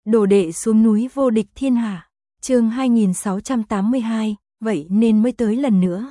Đồ đệ xuống núi vô địch thiên hạ. Chương 2682, vậy nên mới tới lần nữa.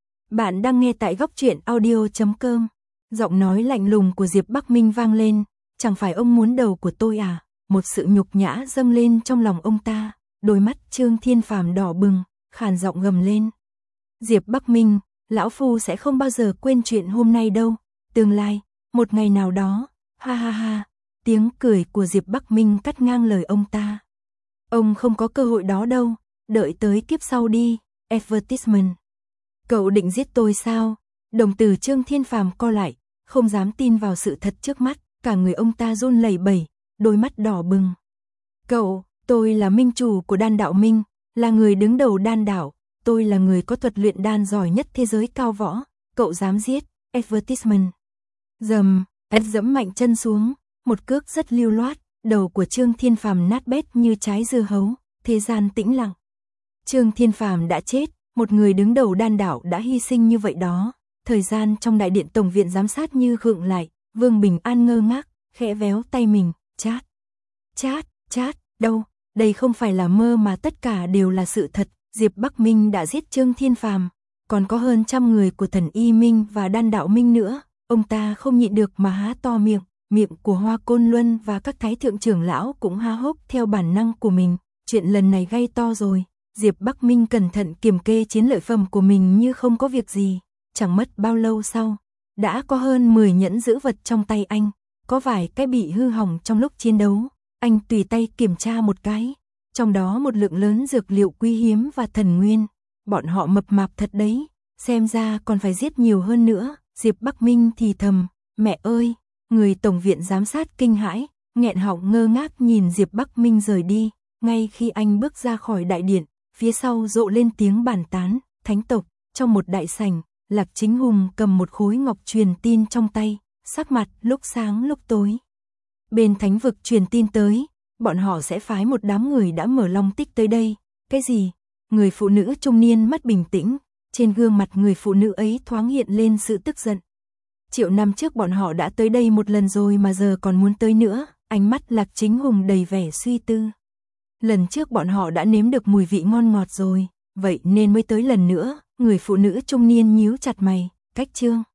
Bạn đang nghe tại Góc Truyện Audio.com. Giọng nói lạnh lùng của Diệp Bắc Minh vang lên, chẳng phải ông muốn đầu của tôi à? Một sự nhục nhã dâng lên trong lòng ông ta, đôi mắt Trương Thiên Phàm đỏ bừng, khàn giọng gầm lên. Diệp Bắc Minh, lão phu sẽ không bao giờ quên chuyện hôm nay đâu, tương lai, một ngày nào đó, ha ha ha. Tiếng cười của Diệp Bắc Minh cắt ngang lời ông ta. Ông không có cơ hội đó đâu, đợi tới kiếp sau đi. Advertisement. Cậu định giết tôi sao? Đồng tử Trương Thiên Phàm co lại, không dám tin vào sự thật trước mắt, cả người ông ta run lẩy bẩy, đôi mắt đỏ bừng. Cậu, tôi là minh chủ của Đan Đạo Minh, là người đứng đầu Đan Đạo, tôi là người có thuật luyện đan giỏi nhất thế giới cao võ, cậu dám giết? Advertisement. Dầm, giẫm mạnh chân xuống, một cước rất lưu loát, đầu của Trương Thiên Phàm nát bét như trái dưa hấu, thế gian tĩnh lặng. Trương Thiên Phàm đã chết, một người đứng đầu Đan Đạo đã hy sinh như vậy đó. Thời gian trong đại điện tổng viện giám sát như khựng lại, Vương Bình An ngơ ngác, khẽ véo tay mình, chát. Chát, chát, đâu, đây không phải là mơ mà tất cả đều là sự thật, Diệp Bắc Minh đã giết Trương Thiên Phàm, còn có hơn 100 người của Thần Y Minh và Đan Đạo Minh nữa, ông ta không nhịn được mà há to miệng. Miệng của Hoa Côn Luân và các thái thượng trưởng lão cũng há hốc theo bản năng của mình, chuyện lần này gây to rồi. Diệp Bắc Minh cẩn thận kiểm kê chiến lợi phẩm của mình như không có việc gì, chẳng mất bao lâu sau, đã có hơn 10 nhẫn giữ vật trong tay anh, có vài cái bị hư hỏng trong lúc chiến đấu, anh tùy tay kiểm tra một cái, trong đó một lượng lớn dược liệu quý hiếm và thần nguyên, bọn họ mập mạp thật đấy, xem ra còn phải giết nhiều hơn nữa. Diệp Bắc Minh thì thầm, mẹ ơi. Người tổng viện giám sát kinh hãi, nghẹn họng ngơ ngác nhìn Diệp Bắc Minh rời đi, ngay khi anh bước ra khỏi đại điện, phía sau rộ lên tiếng bàn tán, thánh tộc, trong một đại sảnh, Lạc Chính Hùng cầm một khối ngọc truyền tin trong tay, sắc mặt lúc sáng lúc tối. Bên thánh vực truyền tin tới, bọn họ sẽ phái một đám người đã mở long tích tới đây, cái gì? Người phụ nữ trung niên mất bình tĩnh, trên gương mặt người phụ nữ ấy thoáng hiện lên sự tức giận. Triệu năm trước bọn họ đã tới đây một lần rồi mà giờ còn muốn tới nữa, ánh mắt Lạc Chính Hùng đầy vẻ suy tư. Lần trước bọn họ đã nếm được mùi vị ngon ngọt rồi, vậy nên mới tới lần nữa, người phụ nữ trung niên nhíu chặt mày, cách chương.